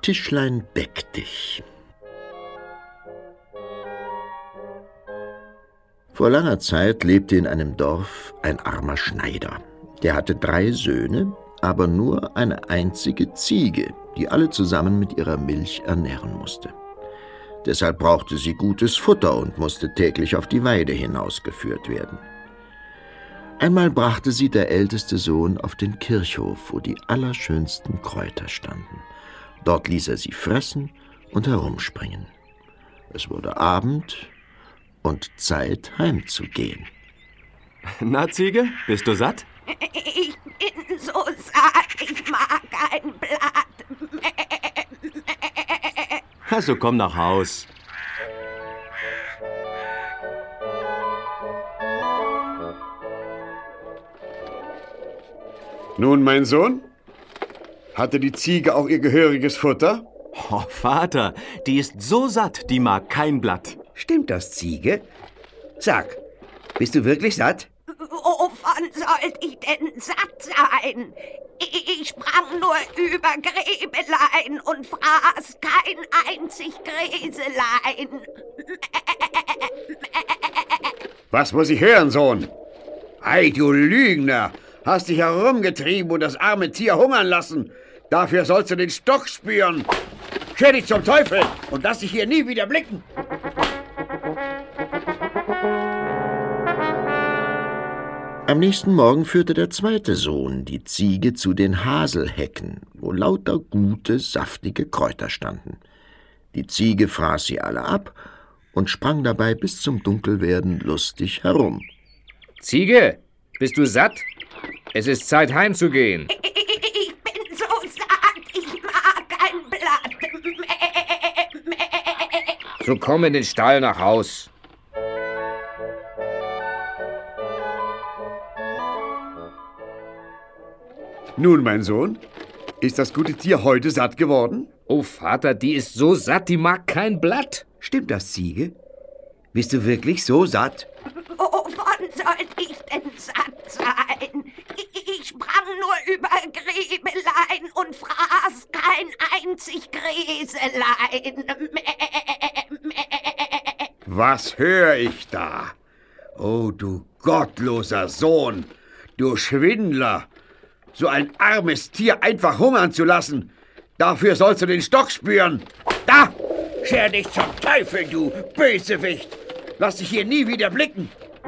Tischlein deck dich. Vor langer Zeit lebte in einem Dorf ein armer Schneider. Der hatte 3 Söhne, aber nur eine einzige Ziege, die alle zusammen mit ihrer Milch ernähren musste. Deshalb brauchte sie gutes Futter und musste täglich auf die Weide hinausgeführt werden. Einmal brachte sie der älteste Sohn auf den Kirchhof, wo die allerschönsten Kräuter standen. Dort ließ er sie fressen und herumspringen. Es wurde Abend und Zeit, heimzugehen. Na, Ziege, bist du satt? Ich bin so satt, ich mag kein Blatt. Also komm nach Haus. Nun, mein Sohn, hatte die Ziege auch ihr gehöriges Futter? Oh, Vater, die ist so satt, die mag kein Blatt. Stimmt das, Ziege? Sag, bist du wirklich satt? Wovon sollte ich denn satt sein? Ich sprang nur über Gräbelein und fraß kein einzig Gräselein. Was muss ich hören, Sohn? Ei, du Lügner! Hast dich herumgetrieben und das arme Tier hungern lassen. Dafür sollst du den Stock spüren. Scher dich zum Teufel und lass dich hier nie wieder blicken. Am nächsten Morgen führte der zweite Sohn die Ziege zu den Haselhecken, wo lauter gute, saftige Kräuter standen. Die Ziege fraß sie alle ab und sprang dabei bis zum Dunkelwerden lustig herum. Ziege, bist du satt? Es ist Zeit, heimzugehen. Ich bin so satt, ich mag kein Blatt. So komm in den Stall nach Haus. Nun, mein Sohn, ist das gute Tier heute satt geworden? Oh, Vater, die ist so satt, die mag kein Blatt. Stimmt das, Ziege? Bist du wirklich so satt? Wovon sollte ich denn satt sein? Ich sprang nur über Gräbelein und fraß kein einzig Gräselein. Was höre ich da? Oh, du gottloser Sohn, du Schwindler! So ein armes Tier einfach hungern zu lassen, dafür sollst du den Stock spüren. Da! Scher dich zum Teufel, du Bösewicht! Lass dich hier nie wieder blicken!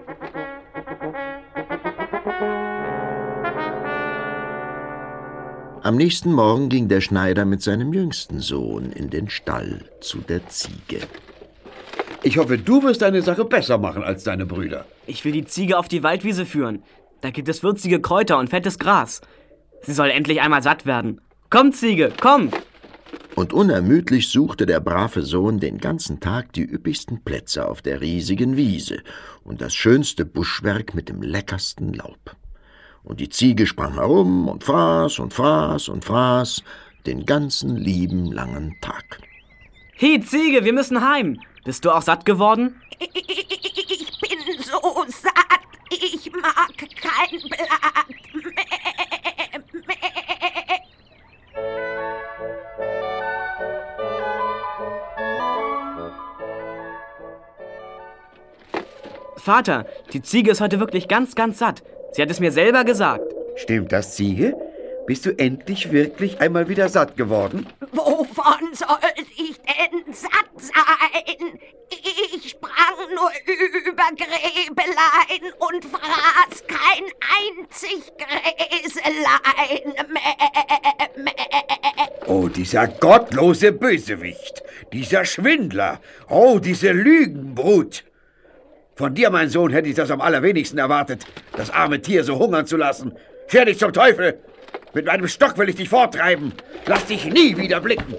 Am nächsten Morgen ging der Schneider mit seinem jüngsten Sohn in den Stall zu der Ziege. Ich hoffe, du wirst deine Sache besser machen als deine Brüder. Ich will die Ziege auf die Waldwiese führen. Da gibt es würzige Kräuter und fettes Gras. Sie soll endlich einmal satt werden. Komm, Ziege, komm! Und unermüdlich suchte der brave Sohn den ganzen Tag die üppigsten Plätze auf der riesigen Wiese und das schönste Buschwerk mit dem leckersten Laub. Und die Ziege sprang herum und fraß und fraß und fraß den ganzen lieben langen Tag. Hey, Ziege, wir müssen heim. Bist du auch satt geworden? Ich bin so satt, ich mag kein Blatt. Vater, die Ziege ist heute wirklich ganz, ganz satt. Sie hat es mir selber gesagt. Stimmt das, Ziege? Bist du endlich wirklich einmal wieder satt geworden? Wovon sollte ich denn satt sein? Ich sprang nur über Gräbelein und fraß kein einzig Gräselein. Oh, dieser gottlose Bösewicht, dieser Schwindler, oh, diese Lügenbrut. Von dir, mein Sohn, hätte ich das am allerwenigsten erwartet, das arme Tier so hungern zu lassen. Scher dich zum Teufel! Mit meinem Stock will ich dich forttreiben. Lass dich nie wieder blicken.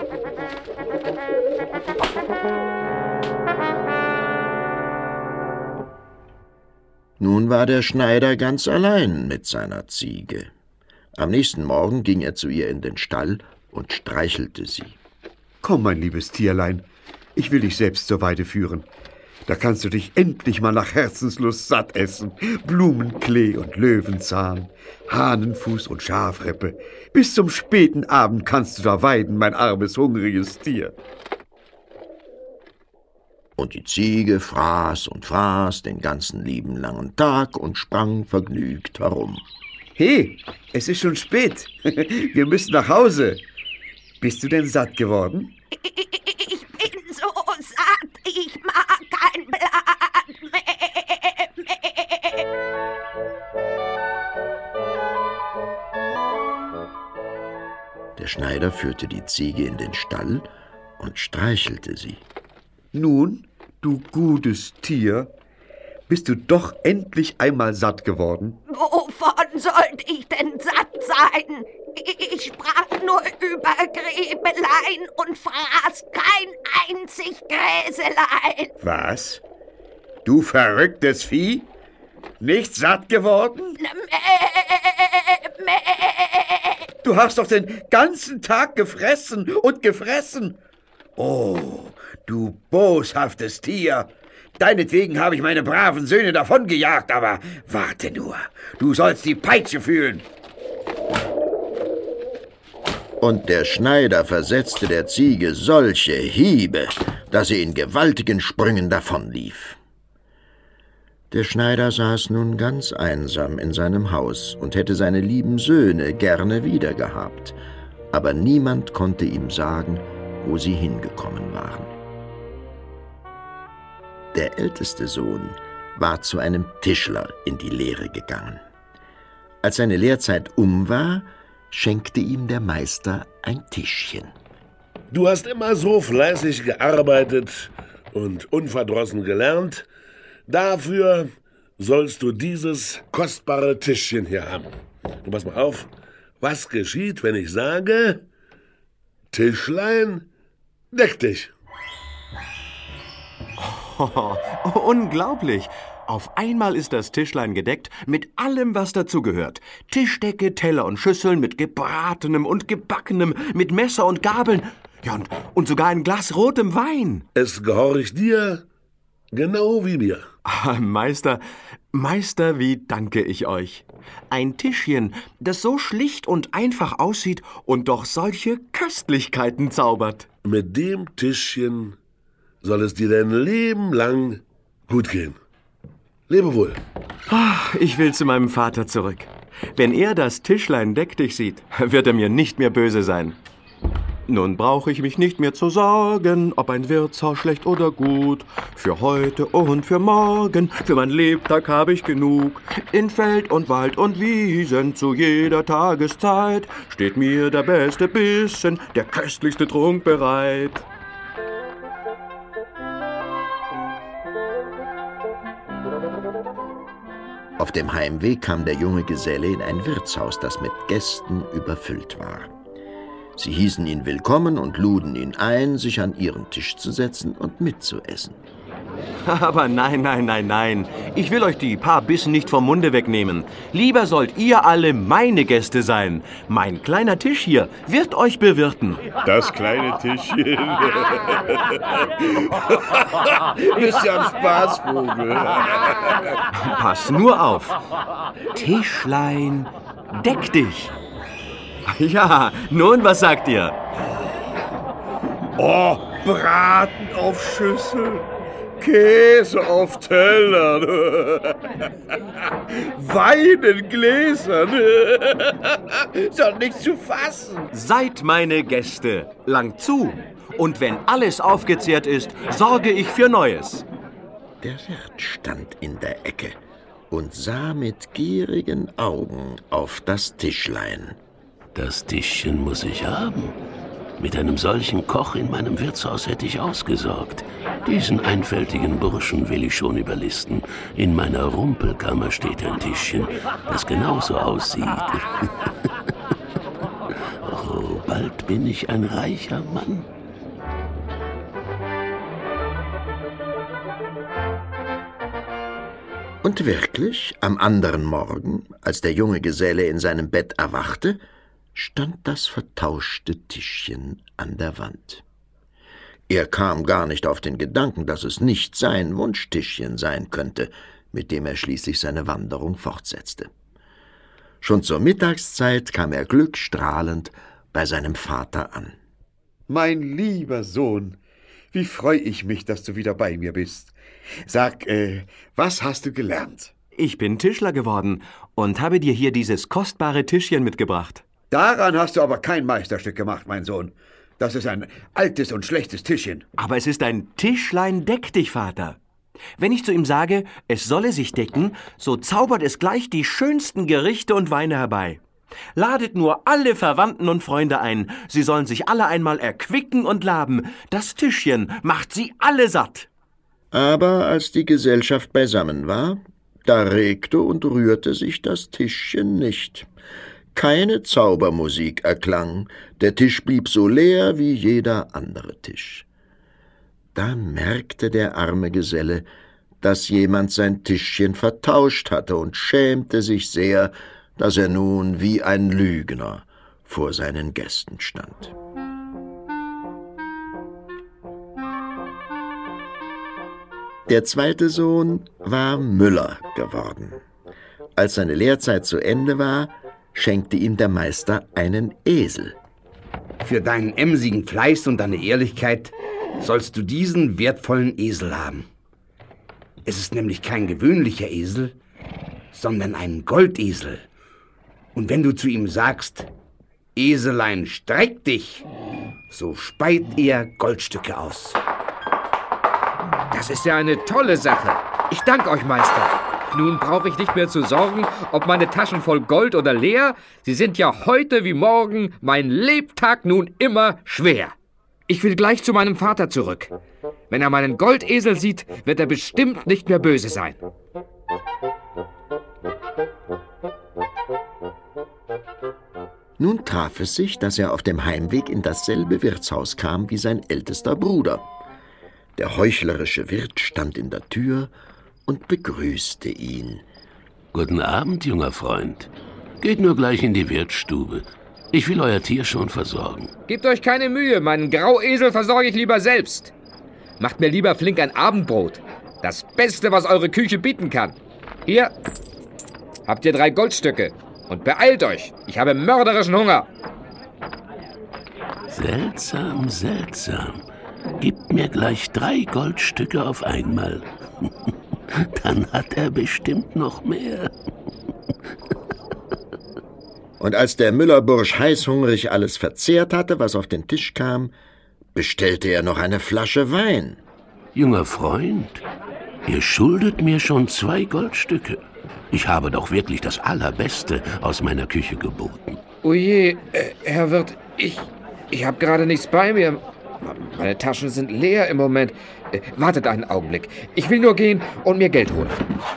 Nun war der Schneider ganz allein mit seiner Ziege. Am nächsten Morgen ging er zu ihr in den Stall und streichelte sie. Komm, mein liebes Tierlein, ich will dich selbst zur Weide führen. Da kannst du dich endlich mal nach Herzenslust satt essen. Blumenklee und Löwenzahn, Hahnenfuß und Schafrippe. Bis zum späten Abend kannst du da weiden, mein armes, hungriges Tier. Und die Ziege fraß und fraß den ganzen lieben langen Tag und sprang vergnügt herum. Hey, es ist schon spät. Wir müssen nach Hause. Bist du denn satt geworden? Ich bin so satt, ich mag kein Blatt mehr. Der Schneider führte die Ziege in den Stall und streichelte sie. Nun, du gutes Tier, bist du doch endlich einmal satt geworden? Wovon sollte ich denn satt sein? Ich sprang nur über Gräbelein und fraß kein einzig Gräselein. Was? Du verrücktes Vieh? Nicht satt geworden? Du hast doch den ganzen Tag gefressen und gefressen. Oh, du boshaftes Tier. Deinetwegen habe ich meine braven Söhne davongejagt, aber warte nur, du sollst die Peitsche fühlen. Und der Schneider versetzte der Ziege solche Hiebe, dass sie in gewaltigen Sprüngen davonlief. Der Schneider saß nun ganz einsam in seinem Haus und hätte seine lieben Söhne gerne wiedergehabt, aber niemand konnte ihm sagen, wo sie hingekommen waren. Der älteste Sohn war zu einem Tischler in die Lehre gegangen. Als seine Lehrzeit war, schenkte ihm der Meister ein Tischchen. Du hast immer so fleißig gearbeitet und unverdrossen gelernt. Dafür sollst du dieses kostbare Tischchen hier haben. Du pass mal auf, was geschieht, wenn ich sage, Tischlein, deck dich. Oh, unglaublich. Auf einmal ist das Tischlein gedeckt mit allem, was dazugehört. Tischdecke, Teller und Schüsseln mit gebratenem und gebackenem, mit Messer und Gabeln. Ja, und sogar ein Glas rotem Wein. Es gehorcht dir genau wie mir. Meister, wie danke ich euch. Ein Tischchen, das so schlicht und einfach aussieht und doch solche Köstlichkeiten zaubert. Mit dem Tischchen soll es dir dein Leben lang gut gehen. Lebe wohl. Ich will zu meinem Vater zurück. Wenn er das Tischlein deck dich sieht, wird er mir nicht mehr böse sein. Nun brauche ich mich nicht mehr zu sorgen, ob ein Wirtshaus schlecht oder gut. Für heute und für morgen, für mein Lebtag habe ich genug. In Feld und Wald und Wiesen, zu jeder Tageszeit, steht mir der beste Bissen, der köstlichste Trunk bereit. Auf dem Heimweg kam der junge Geselle in ein Wirtshaus, das mit Gästen überfüllt war. Sie hießen ihn willkommen und luden ihn ein, sich an ihren Tisch zu setzen und mitzuessen. Aber nein. Ich will euch die paar Bissen nicht vom Munde wegnehmen. Lieber sollt ihr alle meine Gäste sein. Mein kleiner Tisch hier wird euch bewirten. Das kleine Tischchen. Bist ja ein Spaßvogel. Pass nur auf. Tischlein, deck dich. Ja, nun, was sagt ihr? Oh, Braten auf Schüssel, Käse auf Tellern, Wein in Gläsern. Ist doch nicht zu fassen. Seid meine Gäste, lang zu. Und wenn alles aufgezehrt ist, sorge ich für Neues. Der Wirt stand in der Ecke und sah mit gierigen Augen auf das Tischlein. Das Tischchen muss ich haben. Mit einem solchen Koch in meinem Wirtshaus hätte ich ausgesorgt. Diesen einfältigen Burschen will ich schon überlisten. In meiner Rumpelkammer steht ein Tischchen, das genauso aussieht. Oh, bald bin ich ein reicher Mann. Und wirklich, am anderen Morgen, als der junge Geselle in seinem Bett erwachte, stand das vertauschte Tischchen an der Wand. Er kam gar nicht auf den Gedanken, dass es nicht sein Wunschtischchen sein könnte, mit dem er schließlich seine Wanderung fortsetzte. Schon zur Mittagszeit kam er glückstrahlend bei seinem Vater an. Mein lieber Sohn, wie freue ich mich, dass du wieder bei mir bist. Sag, was hast du gelernt? Ich bin Tischler geworden und habe dir hier dieses kostbare Tischchen mitgebracht. Daran hast du aber kein Meisterstück gemacht, mein Sohn. Das ist ein altes und schlechtes Tischchen. Aber es ist ein Tischlein deck dich, Vater. Wenn ich zu ihm sage, es solle sich decken, so zaubert es gleich die schönsten Gerichte und Weine herbei. Ladet nur alle Verwandten und Freunde ein. Sie sollen sich alle einmal erquicken und laben. Das Tischchen macht sie alle satt. Aber als die Gesellschaft beisammen war, da regte und rührte sich das Tischchen nicht. Keine Zaubermusik erklang, der Tisch blieb so leer wie jeder andere Tisch. Da merkte der arme Geselle, dass jemand sein Tischchen vertauscht hatte und schämte sich sehr, dass er nun wie ein Lügner vor seinen Gästen stand. Der zweite Sohn war Müller geworden. Als seine Lehrzeit zu Ende war, schenkte ihm der Meister einen Esel. Für deinen emsigen Fleiß und deine Ehrlichkeit sollst du diesen wertvollen Esel haben. Es ist nämlich kein gewöhnlicher Esel, sondern ein Goldesel. Und wenn du zu ihm sagst, Eselein, streck dich, so speit er Goldstücke aus. Das ist ja eine tolle Sache. Ich danke euch, Meister. Nun brauche ich nicht mehr zu sorgen, ob meine Taschen voll Gold oder leer. Sie sind ja heute wie morgen, mein Lebtag nun immer schwer. Ich will gleich zu meinem Vater zurück. Wenn er meinen Goldesel sieht, wird er bestimmt nicht mehr böse sein. Nun traf es sich, dass er auf dem Heimweg in dasselbe Wirtshaus kam wie sein ältester Bruder. Der heuchlerische Wirt stand in der Tür und begrüßte ihn. »Guten Abend, junger Freund. Geht nur gleich in die Wirtsstube. Ich will euer Tier schon versorgen.« Gebt euch keine Mühe, meinen Grauesel versorge ich lieber selbst. Macht mir lieber flink ein Abendbrot. Das Beste, was eure Küche bieten kann. Hier habt ihr 3 Goldstücke. Und beeilt euch, ich habe mörderischen Hunger. Seltsam, seltsam. Gebt mir gleich 3 Goldstücke auf einmal. Dann hat er bestimmt noch mehr. Und als der Müllerbursch heißhungrig alles verzehrt hatte, was auf den Tisch kam, bestellte er noch eine Flasche Wein. Junger Freund, ihr schuldet mir schon 2 Goldstücke. Ich habe doch wirklich das Allerbeste aus meiner Küche geboten. Oje, Herr Wirt, ich habe gerade nichts bei mir. Meine Taschen sind leer im Moment. Wartet einen Augenblick. Ich will nur gehen und mir Geld holen.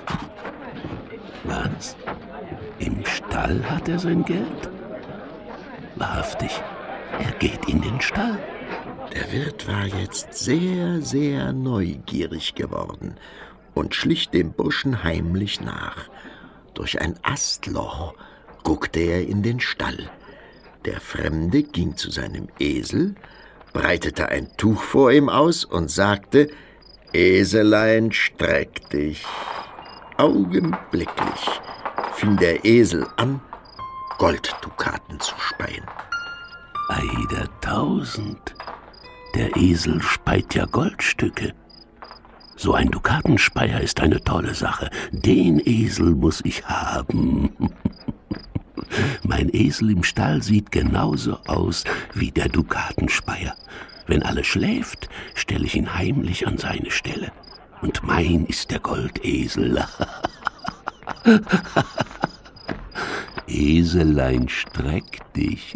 Was? Im Stall hat er sein Geld? Wahrhaftig, er geht in den Stall. Der Wirt war jetzt sehr, sehr neugierig geworden und schlich dem Burschen heimlich nach. Durch ein Astloch guckte er in den Stall. Der Fremde ging zu seinem Esel, breitete ein Tuch vor ihm aus und sagte, »Eselein, streck dich.« Augenblicklich fing der Esel an, Golddukaten zu speien. Ei der Tausend, der Esel speit ja Goldstücke. So ein Dukatenspeier ist eine tolle Sache. Den Esel muss ich haben. Mein Esel im Stall sieht genauso aus wie der Dukatenspeier. Wenn alles schläft, stelle ich ihn heimlich an seine Stelle. Und mein ist der Goldesel. Eselein, streck dich.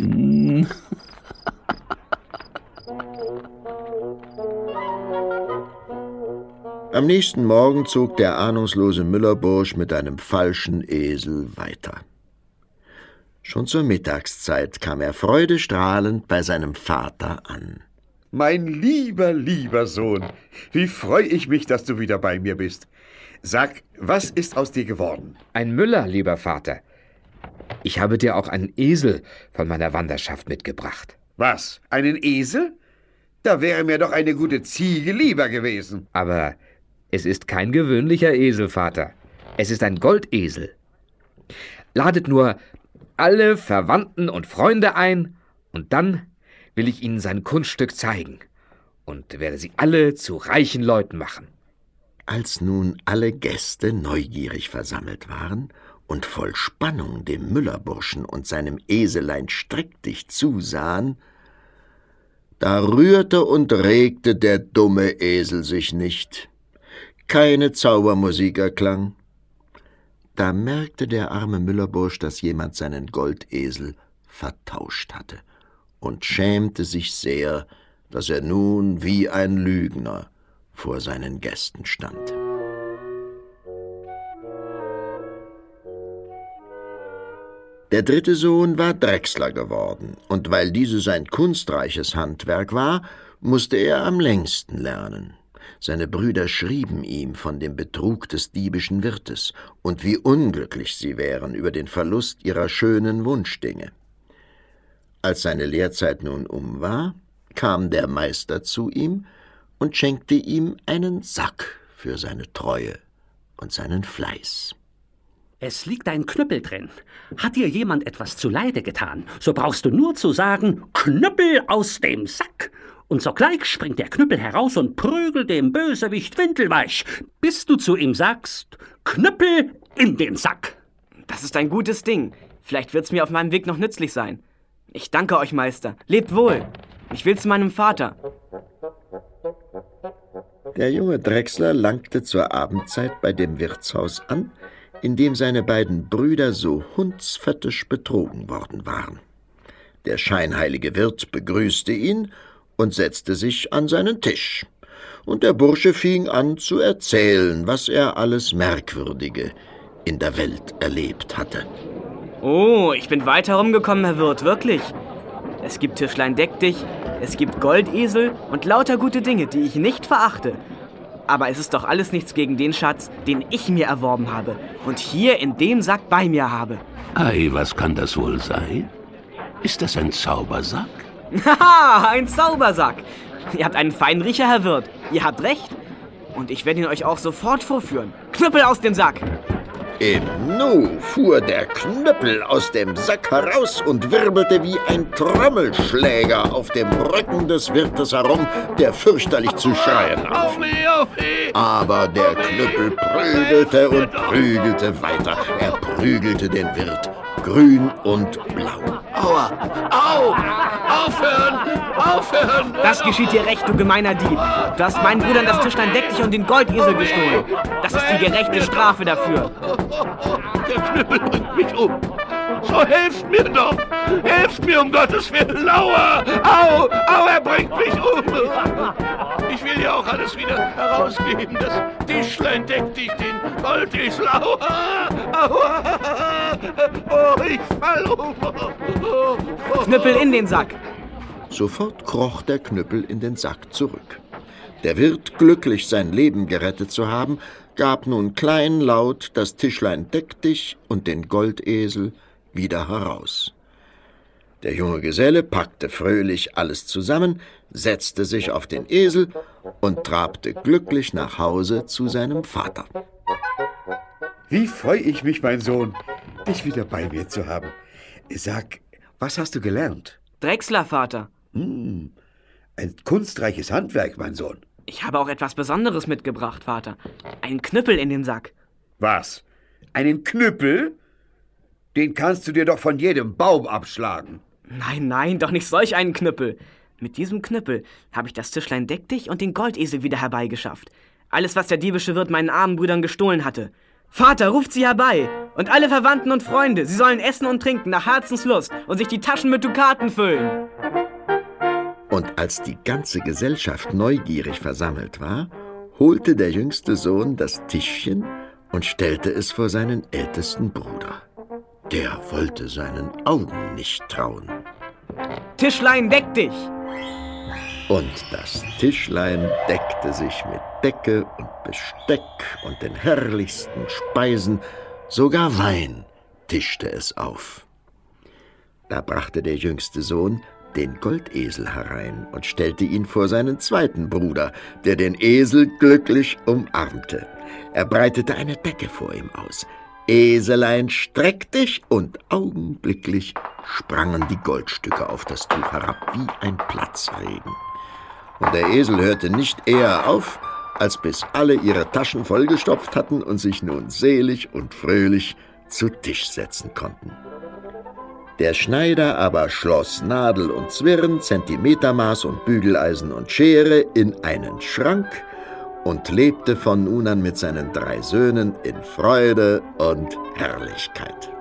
Am nächsten Morgen zog der ahnungslose Müllerbursch mit einem falschen Esel weiter. Schon zur Mittagszeit kam er freudestrahlend bei seinem Vater an. Mein lieber Sohn, wie freue ich mich, dass du wieder bei mir bist. Sag, was ist aus dir geworden? Ein Müller, lieber Vater. Ich habe dir auch einen Esel von meiner Wanderschaft mitgebracht. Was, einen Esel? Da wäre mir doch eine gute Ziege lieber gewesen. Aber es ist kein gewöhnlicher Esel, Vater. Es ist ein Goldesel. Ladet nur alle Verwandten und Freunde ein, und dann will ich ihnen sein Kunststück zeigen und werde sie alle zu reichen Leuten machen. Als nun alle Gäste neugierig versammelt waren und voll Spannung dem Müllerburschen und seinem Eselein strickdicht zusahen, da rührte und regte der dumme Esel sich nicht. Keine Zaubermusik erklang. Da merkte der arme Müllerbursch, dass jemand seinen Goldesel vertauscht hatte und schämte sich sehr, dass er nun wie ein Lügner vor seinen Gästen stand. Der dritte Sohn war Drechsler geworden, und weil dieses ein kunstreiches Handwerk war, musste er am längsten lernen. Seine Brüder schrieben ihm von dem Betrug des diebischen Wirtes und wie unglücklich sie wären über den Verlust ihrer schönen Wunschdinge. Als seine Lehrzeit nun um war, kam der Meister zu ihm und schenkte ihm einen Sack für seine Treue und seinen Fleiß. Es liegt ein Knüppel drin. Hat dir jemand etwas zuleide getan, so brauchst du nur zu sagen, Knüppel aus dem Sack. Und sogleich springt der Knüppel heraus und prügelt dem Bösewicht windelweich, bis du zu ihm sagst, Knüppel in den Sack. Das ist ein gutes Ding. Vielleicht wird's mir auf meinem Weg noch nützlich sein. Ich danke euch, Meister. Lebt wohl. Ich will zu meinem Vater. Der junge Drechsler langte zur Abendzeit bei dem Wirtshaus an, in dem seine beiden Brüder so hundsföttisch betrogen worden waren. Der scheinheilige Wirt begrüßte ihn und setzte sich an seinen Tisch. Und der Bursche fing an zu erzählen, was er alles Merkwürdige in der Welt erlebt hatte. Oh, ich bin weit herumgekommen, Herr Wirt, wirklich. Es gibt Tischlein deck dich, es gibt Goldesel und lauter gute Dinge, die ich nicht verachte. Aber es ist doch alles nichts gegen den Schatz, den ich mir erworben habe und hier in dem Sack bei mir habe. Ei, was kann das wohl sein? Ist das ein Zaubersack? Haha, ein Zaubersack. Ihr habt einen feinen Riecher, Herr Wirt. Ihr habt recht. Und ich werde ihn euch auch sofort vorführen. Knüppel aus dem Sack! Im Nu fuhr der Knüppel aus dem Sack heraus und wirbelte wie ein Trommelschläger auf dem Rücken des Wirtes herum, der fürchterlich zu schreien anfing. Aber der Knüppel prügelte und prügelte weiter. Er prügelte den Wirt, grün und blau. Aua! Au! Aufhören! Aufhören! Das geschieht dir recht, du gemeiner Dieb. Du hast meinen Brüdern das Tischlein deck dich und den Goldesel gestohlen. Das ist die gerechte Strafe dafür. Der Knüppel bringt mich um. So helft mir doch! Helft mir um Gottes Willen! Aua! Au! Au, er bringt mich um! Ich will ja auch alles wieder herausgeben. Das Tischlein deckt dich, den Goldesel. Aua! Aua! Oh, ich fall um! Knüppel in den Sack! Sofort kroch der Knüppel in den Sack zurück. Der Wirt, glücklich sein Leben gerettet zu haben, gab nun kleinlaut das Tischlein deck dich und den Goldesel wieder heraus. Der junge Geselle packte fröhlich alles zusammen, setzte sich auf den Esel und trabte glücklich nach Hause zu seinem Vater. Wie freue ich mich, mein Sohn, dich wieder bei mir zu haben. Sag, was hast du gelernt? Drechsler, Vater. Ein kunstreiches Handwerk, mein Sohn. Ich habe auch etwas Besonderes mitgebracht, Vater. Einen Knüppel in den Sack. Was? Einen Knüppel? Den kannst du dir doch von jedem Baum abschlagen. Nein, nein, doch nicht solch einen Knüppel. Mit diesem Knüppel habe ich das Tischlein deck dich und den Goldesel wieder herbeigeschafft. Alles, was der diebische Wirt meinen armen Brüdern gestohlen hatte. Vater, ruft sie herbei! Und alle Verwandten und Freunde, sie sollen essen und trinken nach Herzenslust und sich die Taschen mit Dukaten füllen. Und als die ganze Gesellschaft neugierig versammelt war, holte der jüngste Sohn das Tischchen und stellte es vor seinen ältesten Bruder. Der wollte seinen Augen nicht trauen. Tischlein, deck dich! Und das Tischlein deckte sich mit Decke und Besteck und den herrlichsten Speisen, sogar Wein tischte es auf. Da brachte der jüngste Sohn den Goldesel herein und stellte ihn vor seinen zweiten Bruder, der den Esel glücklich umarmte. Er breitete eine Decke vor ihm aus. Eselein, streck dich, und augenblicklich sprangen die Goldstücke auf das Tuch herab wie ein Platzregen. Und der Esel hörte nicht eher auf, als bis alle ihre Taschen vollgestopft hatten und sich nun selig und fröhlich zu Tisch setzen konnten. Der Schneider aber schloss Nadel und Zwirn, Zentimetermaß und Bügeleisen und Schere in einen Schrank und lebte von nun an mit seinen 3 Söhnen in Freude und Herrlichkeit.